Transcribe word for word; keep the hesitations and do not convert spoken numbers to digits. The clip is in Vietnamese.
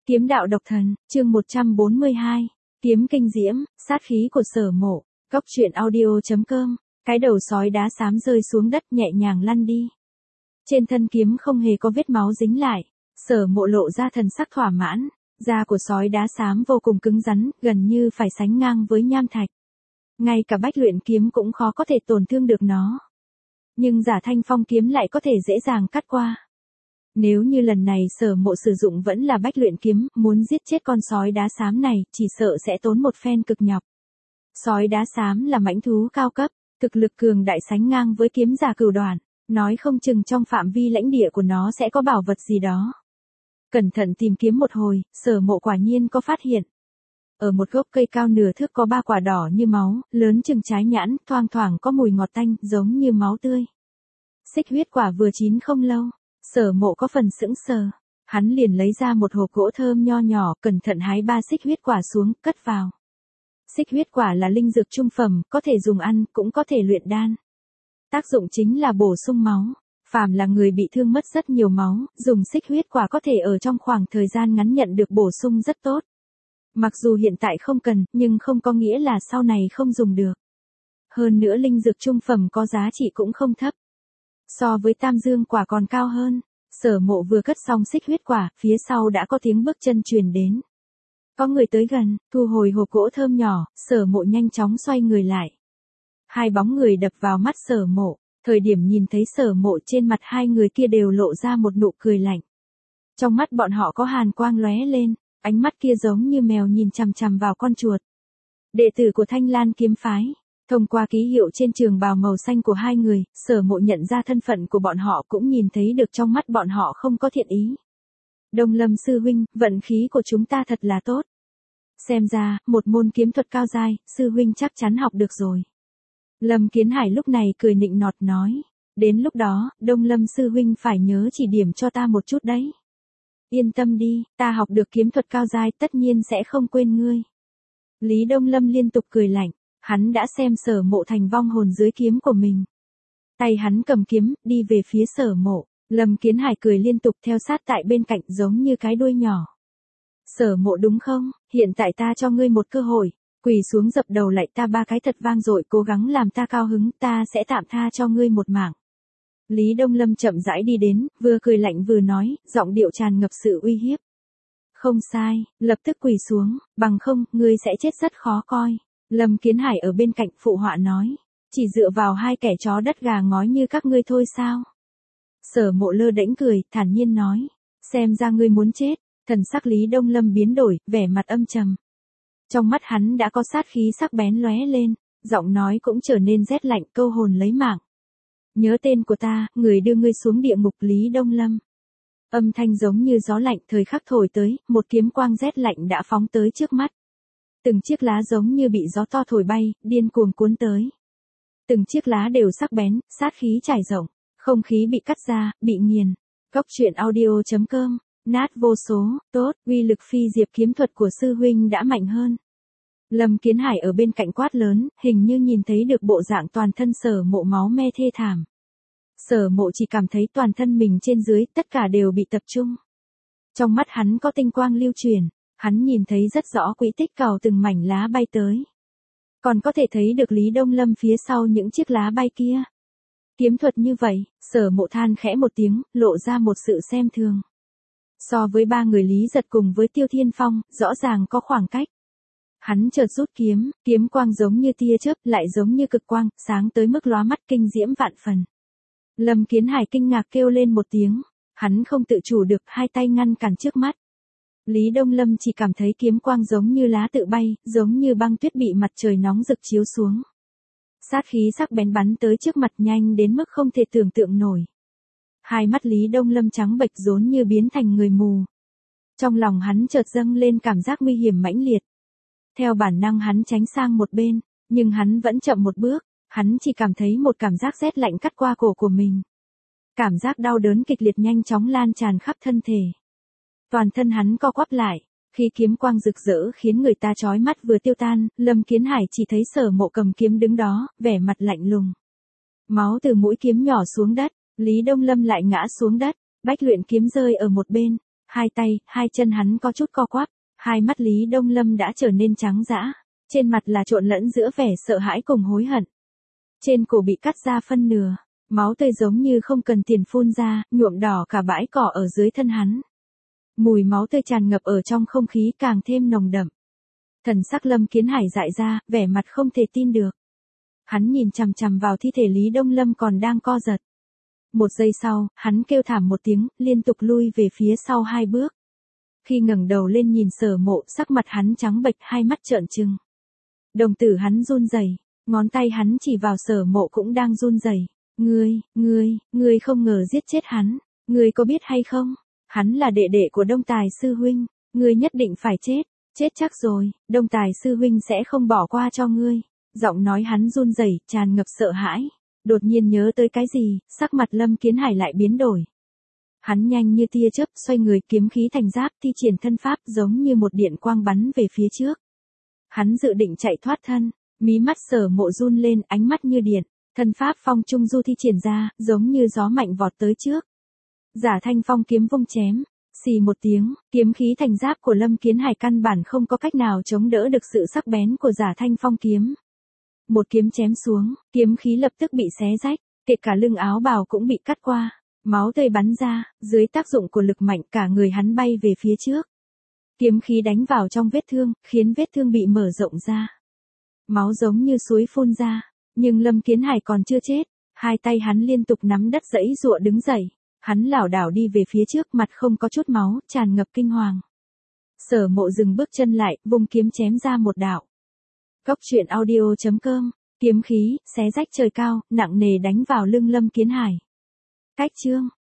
Kiếm đạo độc thần, chương một trăm bốn mươi hai. Kiếm kinh diễm, sát khí của Sở Mộ. Cốc truyện audio chấm com. Cái đầu sói đá xám rơi xuống đất nhẹ nhàng lăn đi. Trên thân kiếm không hề có vết máu dính lại. Sở Mộ lộ ra thần sắc thỏa mãn. Da của sói đá xám vô cùng cứng rắn, gần như phải sánh ngang với nham thạch. Ngay cả bách luyện kiếm cũng khó có thể tổn thương được nó. Nhưng giả thanh phong kiếm lại có thể dễ dàng cắt qua. Nếu như lần này Sở Mộ sử dụng vẫn là bách luyện kiếm, muốn giết chết con sói đá xám này, chỉ sợ sẽ tốn một phen cực nhọc. Sói đá xám là mãnh thú cao cấp, thực lực cường đại sánh ngang với kiếm giả cửu đoạn, nói không chừng trong phạm vi lãnh địa của nó sẽ có bảo vật gì đó. Cẩn thận tìm kiếm một hồi, Sở Mộ quả nhiên có phát hiện. Ở một gốc cây cao nửa thước có ba quả đỏ như máu, lớn chừng trái nhãn, thoang thoảng có mùi ngọt tanh, giống như máu tươi. Xích huyết quả vừa chín không lâu. Sở Mộ có phần sững sờ, hắn liền lấy ra một hộp gỗ thơm nho nhỏ, cẩn thận hái ba xích huyết quả xuống, cất vào. Xích huyết quả là linh dược trung phẩm, có thể dùng ăn, cũng có thể luyện đan. Tác dụng chính là bổ sung máu, phàm là người bị thương mất rất nhiều máu, dùng xích huyết quả có thể ở trong khoảng thời gian ngắn nhận được bổ sung rất tốt. Mặc dù hiện tại không cần, nhưng không có nghĩa là sau này không dùng được. Hơn nữa linh dược trung phẩm có giá trị cũng không thấp. So với tam dương quả còn cao hơn. Sở Mộ vừa cất xong xích huyết quả, phía sau đã có tiếng bước chân truyền đến. Có người tới gần, thu hồi hộp gỗ thơm nhỏ, Sở Mộ nhanh chóng xoay người lại. Hai bóng người đập vào mắt Sở Mộ, thời điểm nhìn thấy Sở Mộ trên mặt hai người kia đều lộ ra một nụ cười lạnh. Trong mắt bọn họ có hàn quang lóe lên, ánh mắt kia giống như mèo nhìn chằm chằm vào con chuột. Đệ tử của Thanh Lan kiếm phái. Thông qua ký hiệu trên trường bào màu xanh của hai người, Sở Mộ nhận ra thân phận của bọn họ, cũng nhìn thấy được trong mắt bọn họ không có thiện ý. Đông Lâm sư huynh, vận khí của chúng ta thật là tốt. Xem ra, một môn kiếm thuật cao giai, sư huynh chắc chắn học được rồi. Lâm Kiến Hải lúc này cười nịnh nọt nói. Đến lúc đó, Đông Lâm sư huynh phải nhớ chỉ điểm cho ta một chút đấy. Yên tâm đi, ta học được kiếm thuật cao giai tất nhiên sẽ không quên ngươi. Lý Đông Lâm liên tục cười lạnh. Hắn đã xem Sở Mộ thành vong hồn dưới kiếm của mình. Tay hắn cầm kiếm, đi về phía Sở Mộ. Lâm Kiến Hải cười liên tục theo sát tại bên cạnh giống như cái đuôi nhỏ. Sở Mộ đúng không, hiện tại ta cho ngươi một cơ hội. Quỳ xuống dập đầu lại ta ba cái thật vang dội, cố gắng làm ta cao hứng, ta sẽ tạm tha cho ngươi một mạng. Lý Đông Lâm chậm rãi đi đến, vừa cười lạnh vừa nói, giọng điệu tràn ngập sự uy hiếp. Không sai, lập tức quỳ xuống, bằng không, ngươi sẽ chết rất khó coi. Lâm Kiến Hải ở bên cạnh phụ họa nói, chỉ dựa vào hai kẻ chó đất gà ngói như các ngươi thôi sao? Sở Mộ lơ đễnh cười, thản nhiên nói, xem ra ngươi muốn chết. Thần sắc Lý Đông Lâm biến đổi, vẻ mặt âm trầm. Trong mắt hắn đã có sát khí sắc bén lóe lên, giọng nói cũng trở nên rét lạnh, câu hồn lấy mạng. Nhớ tên của ta, người đưa ngươi xuống địa ngục. Lý Đông Lâm. Âm thanh giống như gió lạnh thời khắc thổi tới, một kiếm quang rét lạnh đã phóng tới trước mắt. Từng chiếc lá giống như bị gió to thổi bay, điên cuồng cuốn tới. Từng chiếc lá đều sắc bén, sát khí trải rộng, không khí bị cắt ra, bị nghiền. Cốc truyện audio chấm com, nát vô số, tốt, uy lực phi diệp kiếm thuật của sư huynh đã mạnh hơn. Lâm Kiến Hải ở bên cạnh quát lớn, hình như nhìn thấy được bộ dạng toàn thân Sở Mộ máu me thê thảm. Sở Mộ chỉ cảm thấy toàn thân mình trên dưới, tất cả đều bị tập trung. Trong mắt hắn có tinh quang lưu truyền. Hắn nhìn thấy rất rõ quỹ tích cào từng mảnh lá bay tới. Còn có thể thấy được Lý Đông Lâm phía sau những chiếc lá bay kia. Kiếm thuật như vậy, Sở Mộ than khẽ một tiếng, lộ ra một sự xem thường. So với ba người Lý Giật cùng với Tiêu Thiên Phong, rõ ràng có khoảng cách. Hắn chợt rút kiếm, kiếm quang giống như tia chớp, lại giống như cực quang, sáng tới mức lóa mắt kinh diễm vạn phần. Lâm Kiến Hải kinh ngạc kêu lên một tiếng, hắn không tự chủ được, hai tay ngăn cản trước mắt. Lý Đông Lâm chỉ cảm thấy kiếm quang giống như lá tự bay, giống như băng tuyết bị mặt trời nóng rực chiếu xuống. Sát khí sắc bén bắn tới trước mặt nhanh đến mức không thể tưởng tượng nổi. Hai mắt Lý Đông Lâm trắng bệch rốn như biến thành người mù. Trong lòng hắn chợt dâng lên cảm giác nguy hiểm mãnh liệt. Theo bản năng hắn tránh sang một bên, nhưng hắn vẫn chậm một bước, hắn chỉ cảm thấy một cảm giác rét lạnh cắt qua cổ của mình. Cảm giác đau đớn kịch liệt nhanh chóng lan tràn khắp thân thể. Toàn thân hắn co quắp lại, khi kiếm quang rực rỡ khiến người ta chói mắt vừa tiêu tan, Lâm Kiến Hải chỉ thấy Sở Mộ cầm kiếm đứng đó, vẻ mặt lạnh lùng. Máu từ mũi kiếm nhỏ xuống đất, Lý Đông Lâm lại ngã xuống đất, bách luyện kiếm rơi ở một bên, Hai tay, hai chân hắn có chút co quắp, hai mắt Lý Đông Lâm đã trở nên trắng dã, trên mặt là trộn lẫn giữa vẻ sợ hãi cùng hối hận. Trên cổ bị cắt ra phân nửa, máu tươi giống như không cần tiền phun ra, nhuộm đỏ cả bãi cỏ ở dưới thân hắn. Mùi máu tươi tràn ngập ở trong không khí càng thêm nồng đậm. Thần sắc Lâm Kiến Hải dại ra, vẻ mặt không thể tin được. Hắn nhìn chằm chằm vào thi thể Lý Đông Lâm còn đang co giật. Một giây sau, hắn kêu thảm một tiếng, liên tục lui về phía sau hai bước. Khi ngẩng đầu lên nhìn Sở Mộ, sắc mặt hắn trắng bệch, hai mắt trợn trừng. Đồng tử hắn run rẩy, ngón tay hắn chỉ vào Sở Mộ cũng đang run rẩy. Ngươi, ngươi, ngươi không ngờ giết chết hắn, ngươi có biết hay không? Hắn là đệ đệ của Đông Tài sư huynh, ngươi nhất định phải chết, chết chắc rồi, Đông Tài sư huynh sẽ không bỏ qua cho ngươi. Giọng nói hắn run rẩy, tràn ngập sợ hãi. Đột nhiên nhớ tới cái gì, sắc mặt Lâm Kiến Hải lại biến đổi. Hắn nhanh như tia chớp xoay người, kiếm khí thành giáp, thi triển thân pháp giống như một điện quang bắn về phía trước. Hắn dự định chạy thoát thân, mí mắt Sở Mộ run lên, ánh mắt như điện, thân pháp phong trung du thi triển ra, giống như gió mạnh vọt tới trước. Giả Thanh Phong kiếm vung chém, xì một tiếng, kiếm khí thành giáp của Lâm Kiến Hải căn bản không có cách nào chống đỡ được sự sắc bén của Giả Thanh Phong kiếm. Một kiếm chém xuống, kiếm khí lập tức bị xé rách, kể cả lưng áo bào cũng bị cắt qua, máu tươi bắn ra, dưới tác dụng của lực mạnh cả người hắn bay về phía trước. Kiếm khí đánh vào trong vết thương, khiến vết thương bị mở rộng ra. Máu giống như suối phun ra, nhưng Lâm Kiến Hải còn chưa chết, hai tay hắn liên tục nắm đất giãy giụa đứng dậy, hắn lảo đảo đi về phía trước, mặt không có chút máu, tràn ngập kinh hoàng. Sở Mộ dừng bước chân lại, vung kiếm chém ra một đạo. Cốc truyện audio chấm com, kiếm khí, xé rách trời cao, nặng nề đánh vào lưng Lâm Kiến Hải. Cách chương